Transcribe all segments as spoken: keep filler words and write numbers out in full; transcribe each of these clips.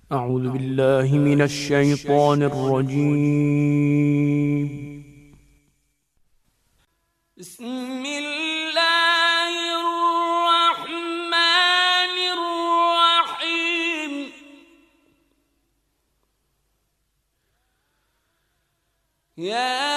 أعوذ بالله من الشيطان الرجيم. بسم الله الرحمن الرحيم. يا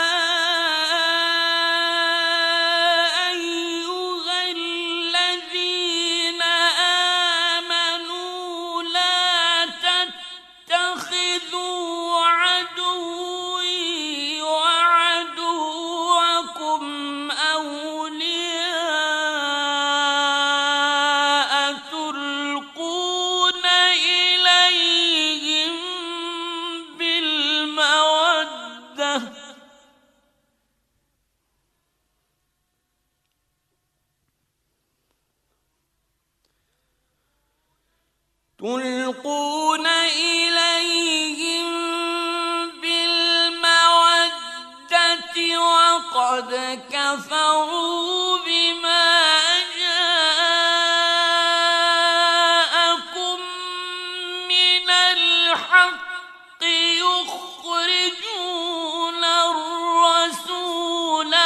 تلقون إليهم بالمودة وقد كفروا بما جاءكم من الحق يخرجون الرسول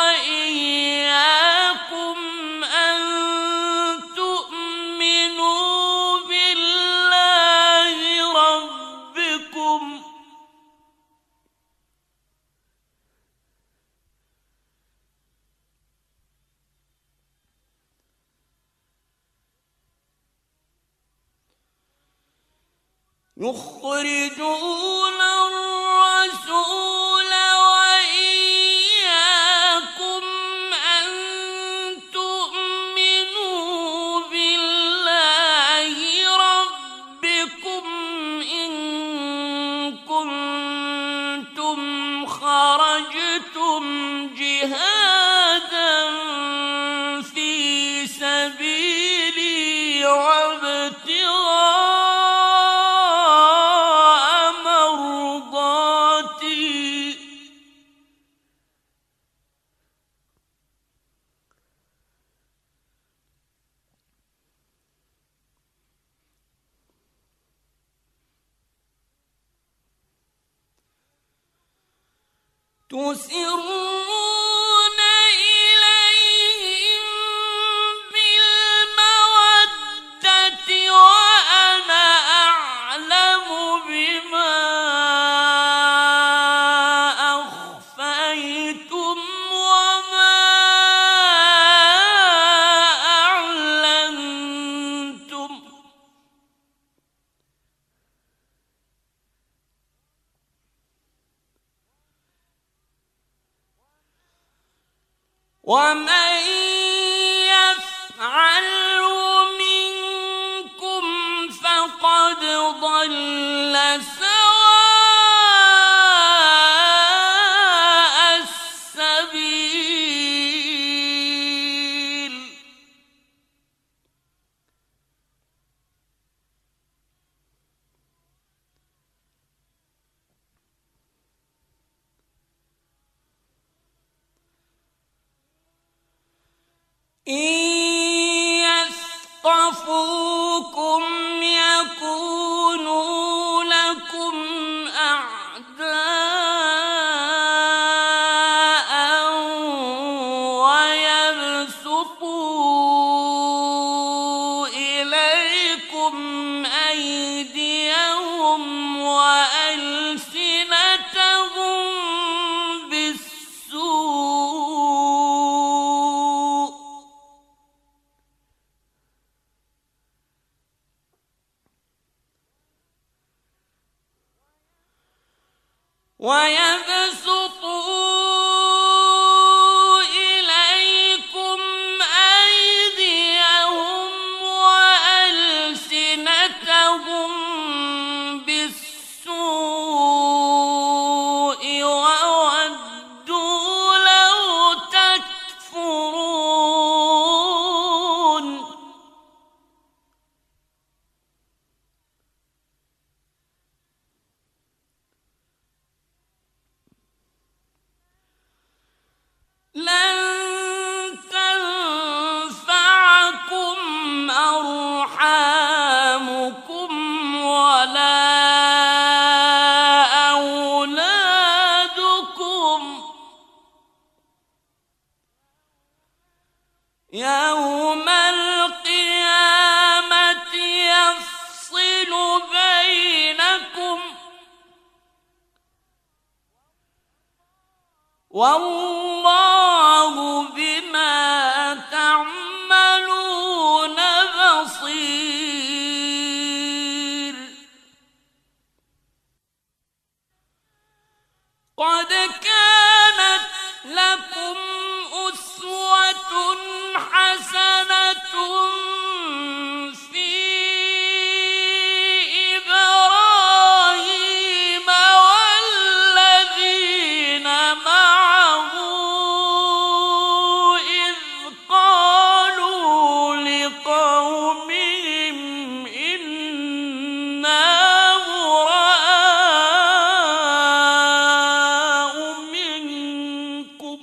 وإياكم أن تؤمنوا بالله ربكم يخرجون الرسول وإياكم أن تؤمنوا بالله ربكم إن كنتم خرجتم جهادا في سبيلي وابتغاء تسرون إليهم بالمودة وأنا أعلم بما أخفيتم وما أعلنتم ومن يفعله منكم فقد ضل سواء السبيل. إن يثقفوكم يكونوا لكم أعداء ويبسطوا إليكم أيديهم وألسنتهم بالسوء ويبسطوا إليكم أيديهم وألسنتهم بالسوء وودوا لو تكفرون. لن تنفعكم أرحامكم والله بما تعملون بصير قد كانت لكم أسوة حسنة في إبراهيم والذين معه إذ قالوا لقومهم إنا براء منكم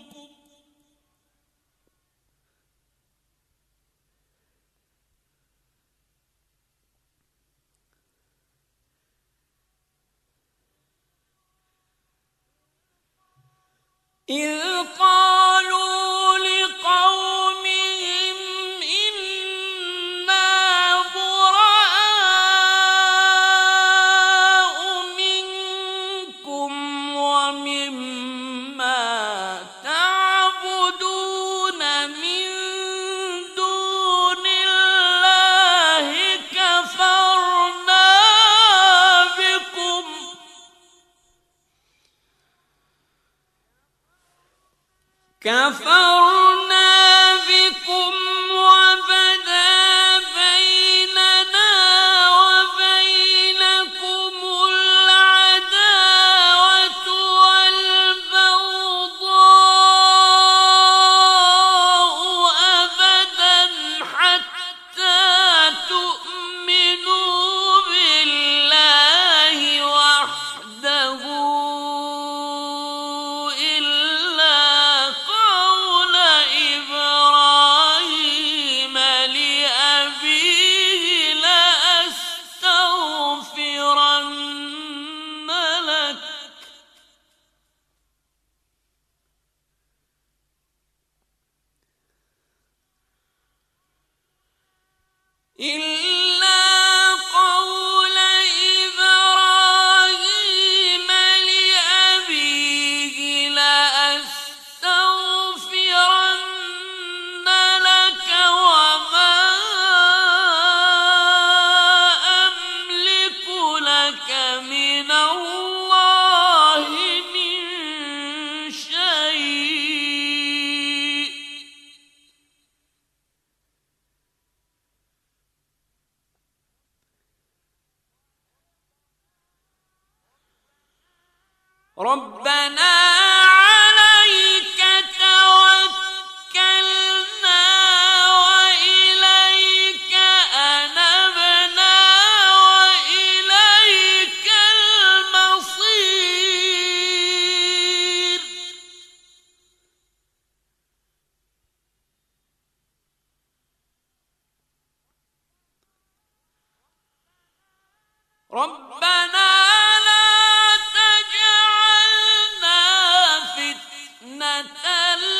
إذ قالوا لقومهم إنا براء منكم ومما تعبدون من دون الله كفرنا بكم كفرنا بكم وبدا بيننا وبينكم العداوة والبغضاء أبدا حتى تؤمنوا بالله وحده إلا قول إبراهيم لأبيه لأستغفرن لك إلا قول إبراهيم لأبيه لأستغفرن لك وما أملك لك من الله من شيء ربنا عليك توكلنا وإليك أنبنا وإليك المصير ربنا لا تجعلنا فتنة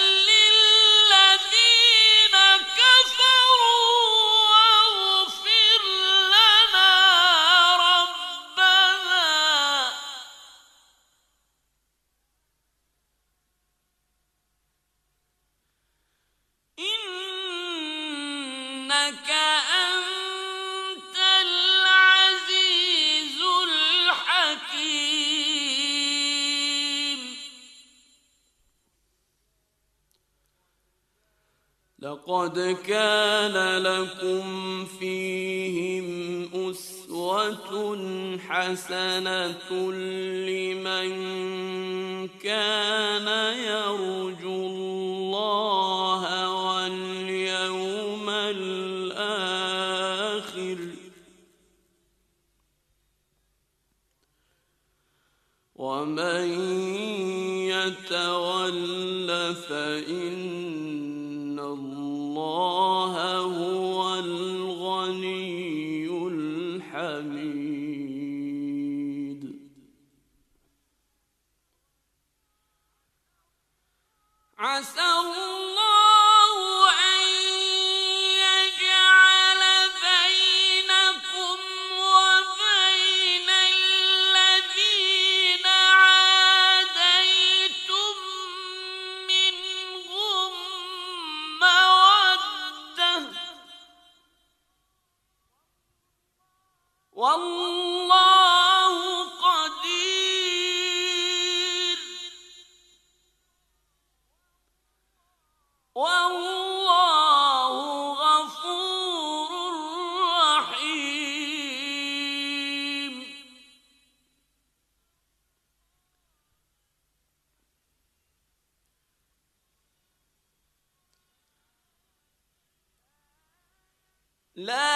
للذين كفروا واغفر لنا ربنا إنك أنت العزيز الحكيم لقد كان لكم فيهم أسوة حسنة لمن كان يرجو الله واليوم الآخر ومن يتول فإن الله هو الغني الحميد عسى الله أن يجعل بينكم وبين الذين عاديتم والله قدير والله غفور رحيم. لا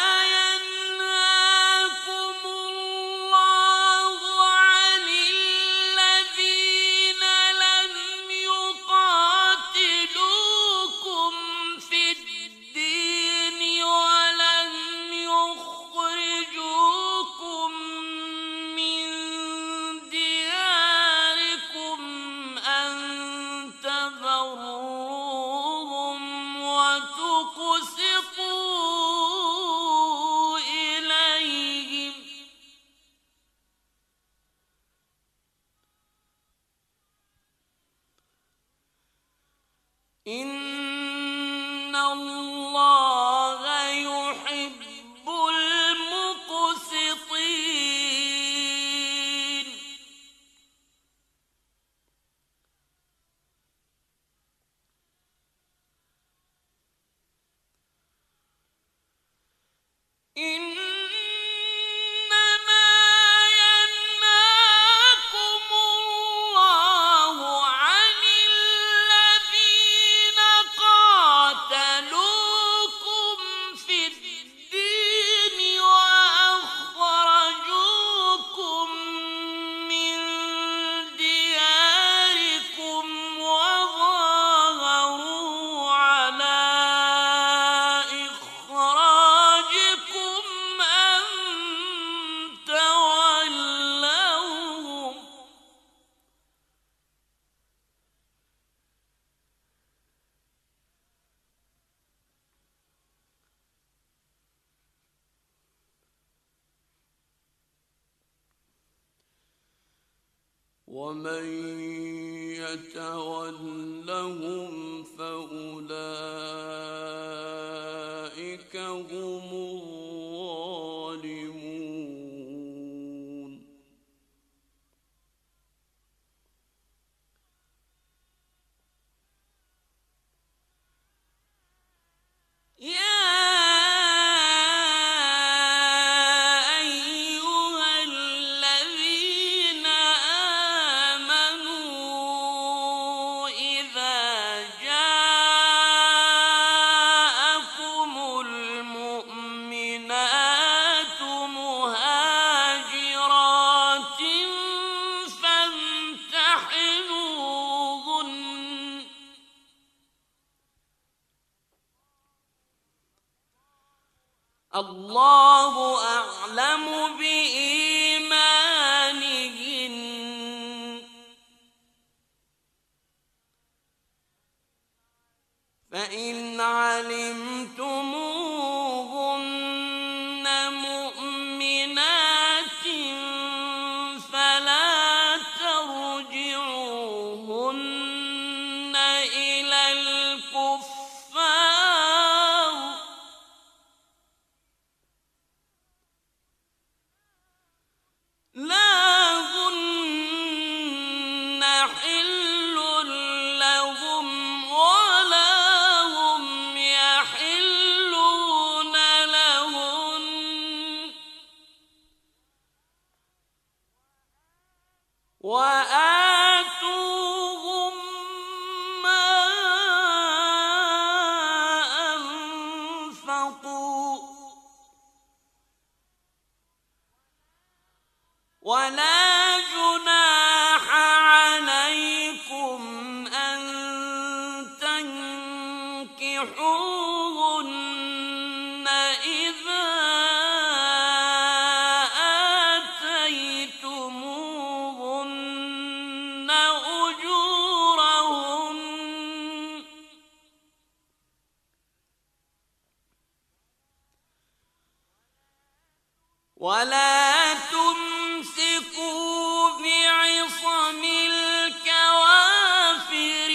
إن الله يحب المقسطين. ومن يتولهم فأولئك هم الظالمون. الله أعلم بإيمانهن فإن علمتموهن مؤمنات فلا ترجعوهن إلى الكفار لا هن حل لهم ولا هم يحلون لهن وآتوهم ما أنفقوا ولا جناح عليكم أن تنكحوهن إذا آتيتموهن أجورهن ولا تمسكوا بعصم الكوافر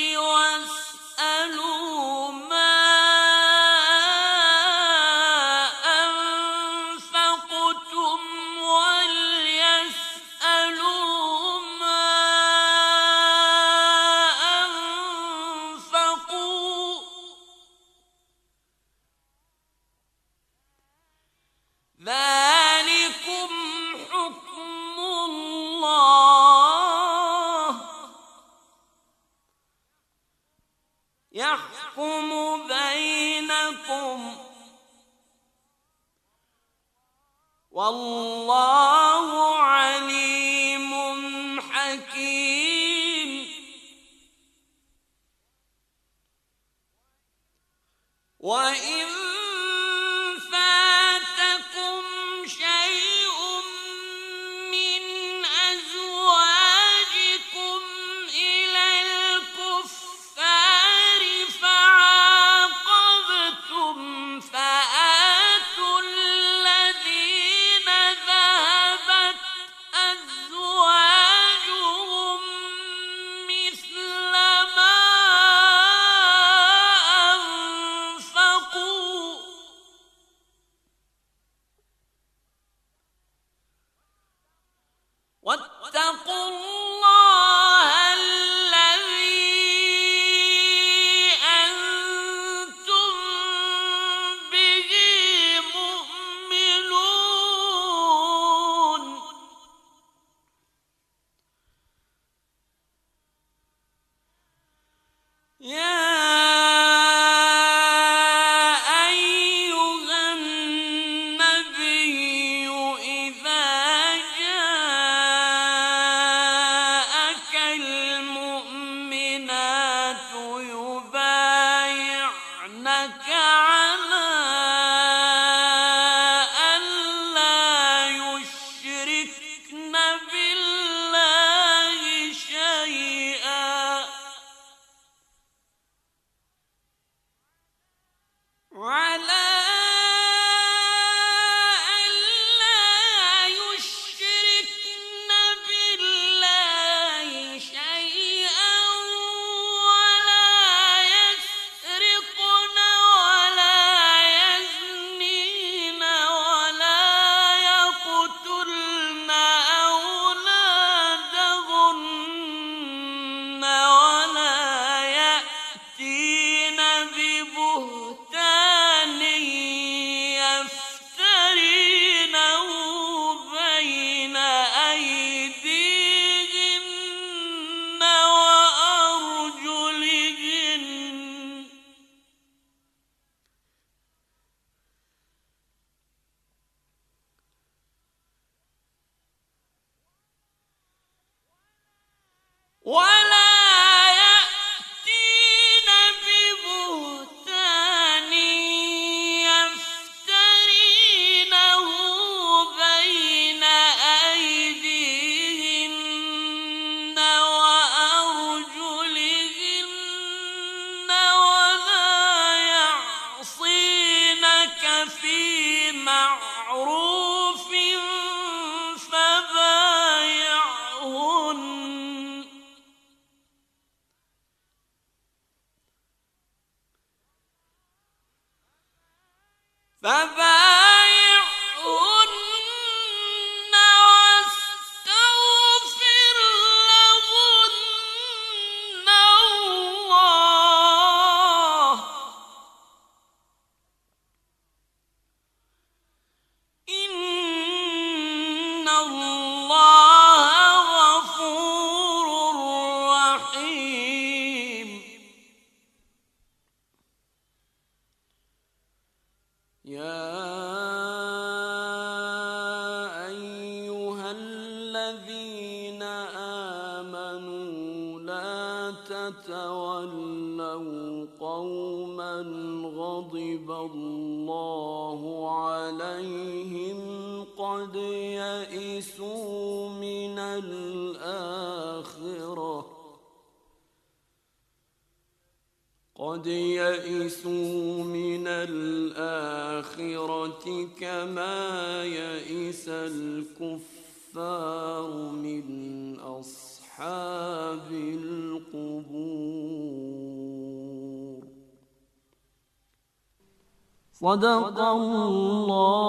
واسألوا ما أنفقتم يحكم بينكم والله عليم حكيم. وإن فاتكم شيء من أزواجكم إلى الكفار فعاقبتم فآتوا الذين ذهبت أزواجهم مثل ما أنفقوا واتقوا الله الذي أنتم به مؤمنون. يا أيها النبي إذا جاءك المؤمنات يبايعنك على أن لا يشركن بالله شيئا على ألا يشركن بالله شيئا ولا يسرقن ولا يزنين ولا يقتلن أولادهن ولا يأتين ببهتان يفترينه بين أيديهن وأرجلهن ولا يأتين ببهتان يفترينه بين أيديهن وأرجلهن ولا يعصينك في معروف فبايعهن فبايعهن واستغفر لهن الله إن الله غفور رحيم. يا أيها الذين آمنوا لا تتولوا قوما غضب الله عليهم قد يئسوا من الآخرة قد يئسوا من الآخرة كما يئس الكفار من أصحاب القبور. صدق الله